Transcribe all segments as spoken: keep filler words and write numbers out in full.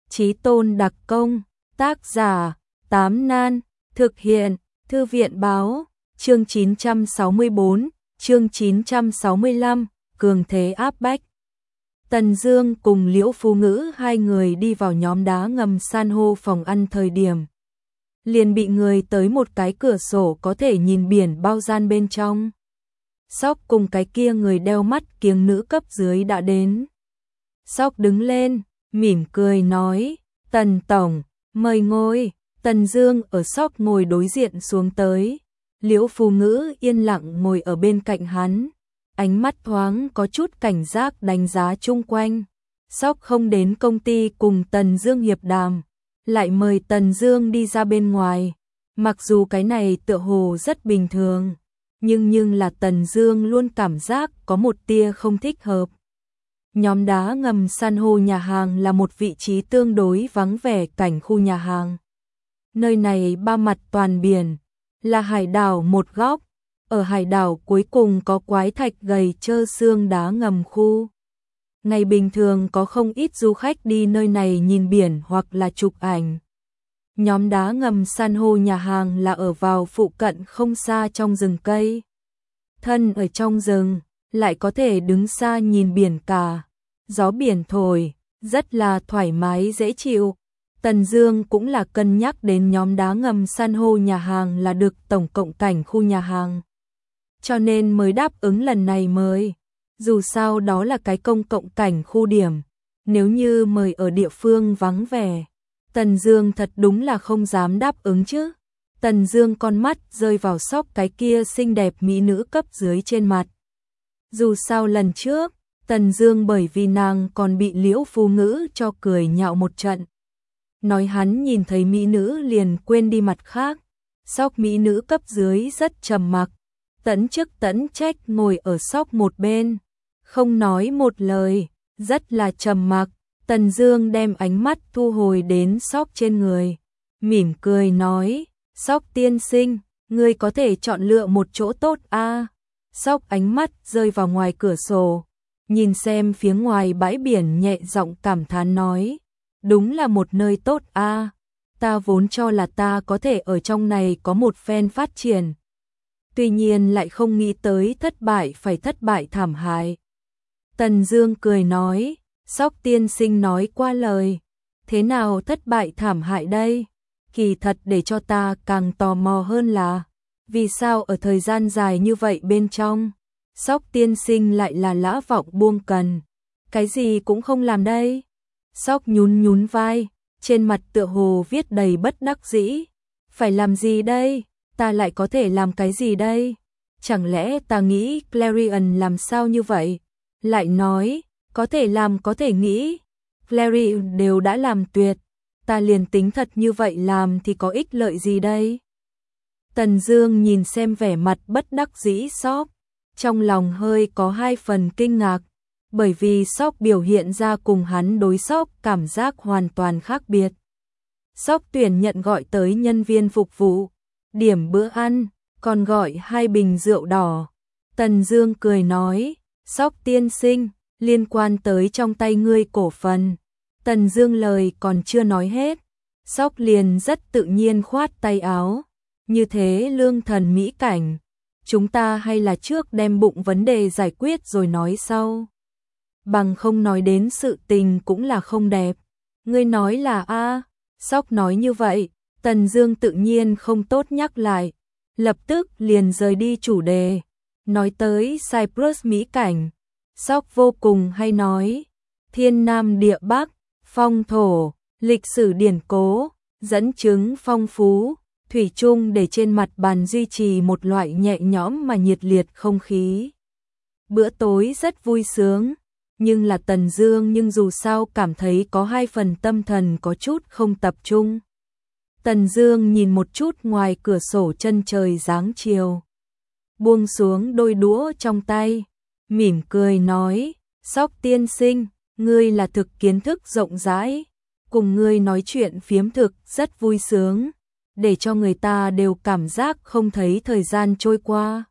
Chí Tôn đặc công, tác giả, Tám Nan, thực hiện, Thư viện báo, chương chín trăm sáu mươi bốn, chương chín trăm sáu mươi lăm, cường thế áp bách. Tần Dương cùng Liễu Phú Ngữ hai người đi vào nhóm đá ngầm san hô phòng ăn thời điểm. Liền bị người tới một cái cửa sổ có thể nhìn biển bao gian bên trong. Sóc cùng cái kia người đeo mắt kiếng nữ cấp dưới đã đến. Sóc đứng lên, mỉm cười nói, Tần Tổng, mời ngồi. Tần Dương ở Sóc ngồi đối diện xuống tới. Liễu Phú Ngữ yên lặng ngồi ở bên cạnh hắn. Ánh mắt thoáng có chút cảnh giác đánh giá chung quanh. Sóc không đến công ty cùng Tần Dương hiệp đàm, lại mời Tần Dương đi ra bên ngoài. Mặc dù cái này tựa hồ rất bình thường, nhưng nhưng là Tần Dương luôn cảm giác có một tia không thích hợp. Nhóm đá ngầm san hô nhà hàng là một vị trí tương đối vắng vẻ cảnh khu nhà hàng. Nơi này ba mặt toàn biển, là hải đảo một góc. Ở hải đảo cuối cùng có quái thạch gầy trơ xương đá ngầm khu. Ngày bình thường có không ít du khách đi nơi này nhìn biển hoặc là chụp ảnh. Nhóm đá ngầm san hô nhà hàng là ở vào phụ cận không xa trong rừng cây. Thân ở trong rừng, lại có thể đứng xa nhìn biển cả. Gió biển thổi, rất là thoải mái dễ chịu. Tần Dương cũng là cân nhắc đến nhóm đá ngầm san hô nhà hàng là được tổng cộng cảnh khu nhà hàng, cho nên mới đáp ứng lần này mời. Dù sao đó là cái công cộng cảnh khu điểm, nếu như mời ở địa phương vắng vẻ, Tần Dương thật đúng là không dám đáp ứng chứ. Tần Dương con mắt rơi vào Sóc cái kia xinh đẹp mỹ nữ cấp dưới trên mặt. Dù sao lần trước, Tần Dương bởi vì nàng còn bị Liễu Phú Ngữ cho cười nhạo một trận, nói hắn nhìn thấy mỹ nữ liền quên đi mặt khác. Sóc mỹ nữ cấp dưới rất trầm mặc, tẫn chức tẫn trách ngồi ở Sóc một bên, không nói một lời, rất là trầm mặc. Tần Dương đem ánh mắt thu hồi đến Sóc trên người, mỉm cười nói, Sóc tiên sinh, ngươi có thể chọn lựa một chỗ tốt a. À? Sóc ánh mắt rơi vào ngoài cửa sổ, nhìn xem phía ngoài bãi biển nhẹ giọng cảm thán nói, đúng là một nơi tốt a. À? Ta vốn cho là ta có thể ở trong này có một phen phát triển, tuy nhiên lại không nghĩ tới thất bại phải thất bại thảm hại. Tần Dương cười nói, Sóc tiên sinh nói qua lời, thế nào thất bại thảm hại đây? Kỳ thật để cho ta càng tò mò hơn là, vì sao ở thời gian dài như vậy bên trong, Sóc tiên sinh lại là lã vọng buông cần, cái gì cũng không làm đây? Sóc nhún nhún vai, trên mặt tựa hồ viết đầy bất đắc dĩ, phải làm gì đây? Ta lại có thể làm cái gì đây? Chẳng lẽ ta nghĩ Clarion làm sao như vậy? Lại nói, có thể làm có thể nghĩ, Clarion đều đã làm tuyệt, ta liền tính thật như vậy làm thì có ích lợi gì đây? Tần Dương nhìn xem vẻ mặt bất đắc dĩ Sóc, trong lòng hơi có hai phần kinh ngạc, bởi vì Sóc biểu hiện ra cùng hắn đối Sóc cảm giác hoàn toàn khác biệt. Sóc tuyển nhận gọi tới nhân viên phục vụ, điểm bữa ăn, còn gọi hai bình rượu đỏ. Tần Dương cười nói, Sóc tiên sinh, liên quan tới trong tay ngươi cổ phần. Tần Dương lời còn chưa nói hết, Sóc liền rất tự nhiên khoát tay áo, như thế lương thần mỹ cảnh, chúng ta hay là trước đem bụng vấn đề giải quyết rồi nói sau. Bằng không nói đến sự tình cũng là không đẹp. Ngươi nói là a? À, Sóc nói như vậy, Tần Dương tự nhiên không tốt nhắc lại, lập tức liền rời đi chủ đề, nói tới Cyprus mỹ cảnh. Sóc vô cùng hay nói, thiên nam địa bắc, phong thổ, lịch sử điển cố, dẫn chứng phong phú, thủy chung để trên mặt bàn duy trì một loại nhẹ nhõm mà nhiệt liệt không khí. Bữa tối rất vui sướng, nhưng là Tần Dương nhưng dù sao cảm thấy có hai phần tâm thần có chút không tập trung. Tần Dương nhìn một chút ngoài cửa sổ chân trời dáng chiều, buông xuống đôi đũa trong tay, mỉm cười nói, Sóc tiên sinh, ngươi là thực kiến thức rộng rãi, cùng ngươi nói chuyện phiếm thực rất vui sướng, để cho người ta đều cảm giác không thấy thời gian trôi qua.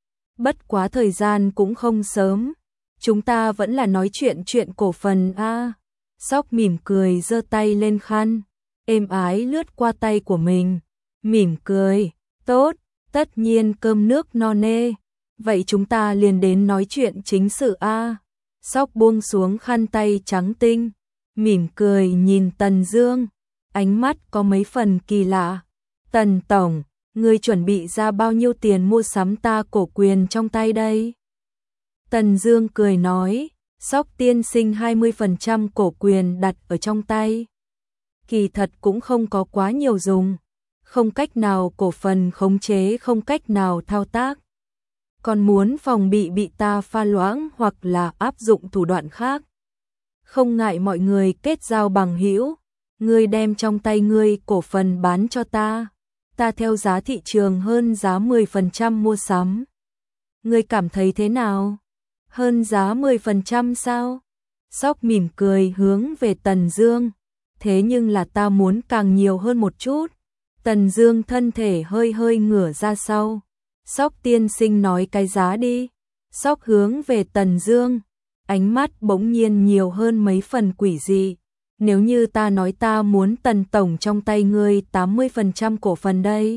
Bất quá thời gian cũng không sớm, chúng ta vẫn là nói chuyện chuyện cổ phần a. Sóc mỉm cười giơ tay lên khăn, êm ái lướt qua tay của mình, mỉm cười, tốt, tất nhiên cơm nước no nê, vậy chúng ta liền đến nói chuyện chính sự a. Sóc buông xuống khăn tay trắng tinh, mỉm cười nhìn Tần Dương, ánh mắt có mấy phần kỳ lạ. Tần tổng, ngươi chuẩn bị ra bao nhiêu tiền mua sắm ta cổ quyền trong tay đây? Tần Dương cười nói, Sóc tiên sinh hai mươi phần trăm cổ quyền đặt ở trong tay. Kỳ thật cũng không có quá nhiều dùng, không cách nào cổ phần khống chế, không cách nào thao tác. Còn muốn phòng bị bị ta pha loãng hoặc là áp dụng thủ đoạn khác. Không ngại mọi người kết giao bằng hữu, ngươi đem trong tay ngươi cổ phần bán cho ta, ta theo giá thị trường hơn giá mười phần trăm mua sắm. Ngươi cảm thấy thế nào? Hơn giá mười phần trăm sao? Sóc mỉm cười hướng về Tần Dương, thế nhưng là ta muốn càng nhiều hơn một chút. Tần Dương thân thể hơi hơi ngửa ra sau. Sóc tiên sinh nói cái giá đi. Sóc hướng về Tần Dương, ánh mắt bỗng nhiên nhiều hơn mấy phần quỷ dị. Nếu như ta nói ta muốn Tần tổng trong tay ngươi tám mươi phần trăm cổ phần đây.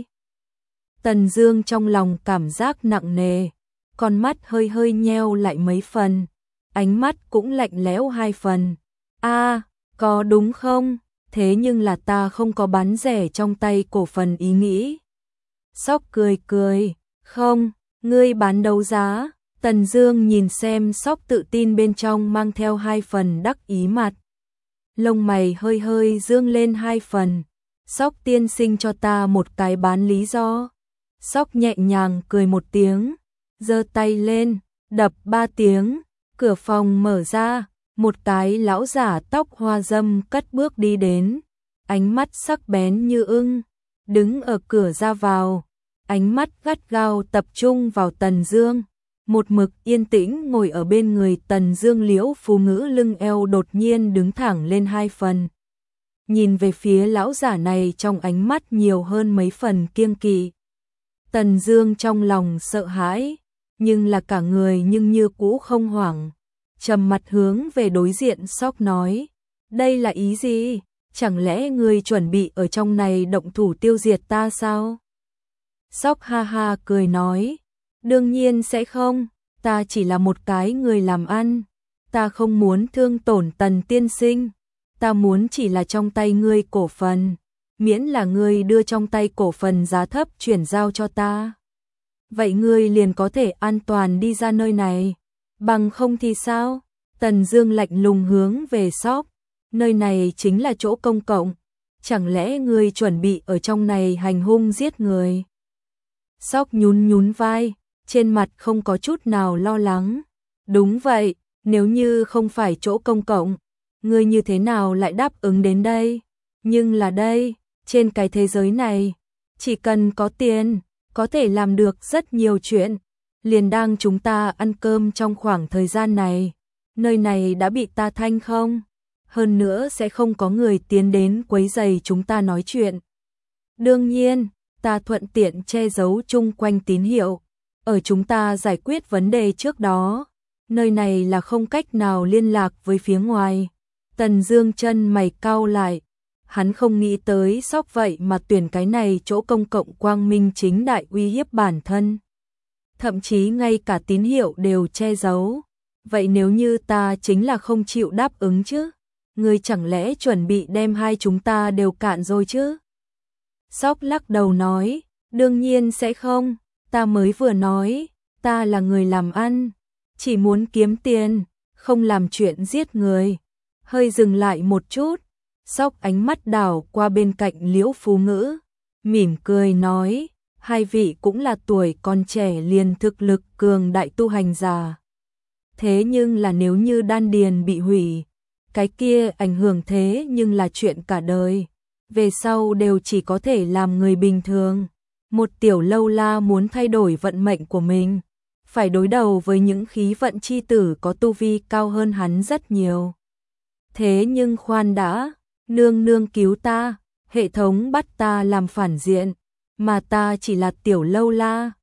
Tần Dương trong lòng cảm giác nặng nề, con mắt hơi hơi nheo lại mấy phần, ánh mắt cũng lạnh lẽo hai phần. A, à, có đúng không? Thế nhưng là ta không có bán rẻ trong tay cổ phần ý nghĩ. Sóc cười cười, không, ngươi bán đấu giá. Tần Dương nhìn xem Sóc tự tin bên trong mang theo hai phần đắc ý mặt. Lông mày hơi hơi dương lên hai phần. Sóc tiên sinh cho ta một cái bán lý do. Sóc nhẹ nhàng cười một tiếng, giơ tay lên, đập ba tiếng, cửa phòng mở ra, một cái lão giả tóc hoa râm cất bước đi đến, ánh mắt sắc bén như ưng, đứng ở cửa ra vào, ánh mắt gắt gao tập trung vào Tần Dương. Một mực yên tĩnh ngồi ở bên người Tần Dương Liễu Phú Ngữ lưng eo đột nhiên đứng thẳng lên hai phần. Nhìn về phía lão giả này trong ánh mắt nhiều hơn mấy phần kiêng kỵ. Tần Dương trong lòng sợ hãi, nhưng là cả người nhưng như cũ không hoảng. Trầm mặt hướng về đối diện Sóc nói, đây là ý gì? Chẳng lẽ ngươi chuẩn bị ở trong này động thủ tiêu diệt ta sao? Sóc ha ha cười nói, đương nhiên sẽ không, ta chỉ là một cái người làm ăn, ta không muốn thương tổn Tần tiên sinh, ta muốn chỉ là trong tay ngươi cổ phần, miễn là ngươi đưa trong tay cổ phần giá thấp chuyển giao cho ta. Vậy ngươi liền có thể an toàn đi ra nơi này, bằng không thì sao? Tần Dương lạnh lùng hướng về Sóc, nơi này chính là chỗ công cộng, chẳng lẽ ngươi chuẩn bị ở trong này hành hung giết người? Sóc nhún nhún vai, trên mặt không có chút nào lo lắng. Đúng vậy, nếu như không phải chỗ công cộng, ngươi như thế nào lại đáp ứng đến đây? Nhưng là đây, trên cái thế giới này, chỉ cần có tiền, có thể làm được rất nhiều chuyện. Liền đang chúng ta ăn cơm trong khoảng thời gian này, nơi này đã bị ta thanh không? Hơn nữa sẽ không có người tiến đến quấy rầy chúng ta nói chuyện. Đương nhiên, ta thuận tiện che giấu chung quanh tín hiệu. Ở chúng ta giải quyết vấn đề trước đó, nơi này là không cách nào liên lạc với phía ngoài. Tần Dương chân mày cau lại, hắn không nghĩ tới Sóc vậy mà tuyển cái này chỗ công cộng quang minh chính đại uy hiếp bản thân. Thậm chí ngay cả tín hiệu đều che giấu. Vậy nếu như ta chính là không chịu đáp ứng chứ? Ngươi chẳng lẽ chuẩn bị đem hai chúng ta đều cạn rồi chứ? Sóc lắc đầu nói, đương nhiên sẽ không, ta mới vừa nói, ta là người làm ăn, chỉ muốn kiếm tiền, không làm chuyện giết người. Hơi dừng lại một chút, Sóc ánh mắt đảo qua bên cạnh Liễu Phú Ngữ, mỉm cười nói, hai vị cũng là tuổi còn trẻ liền thực lực cường đại tu hành giả. Thế nhưng là nếu như đan điền bị hủy, cái kia ảnh hưởng thế nhưng là chuyện cả đời. Về sau đều chỉ có thể làm người bình thường. Một tiểu lâu la muốn thay đổi vận mệnh của mình, phải đối đầu với những khí vận chi tử có tu vi cao hơn hắn rất nhiều. Thế nhưng khoan đã, nương nương cứu ta, hệ thống bắt ta làm phản diện, mà ta chỉ là tiểu lâu la,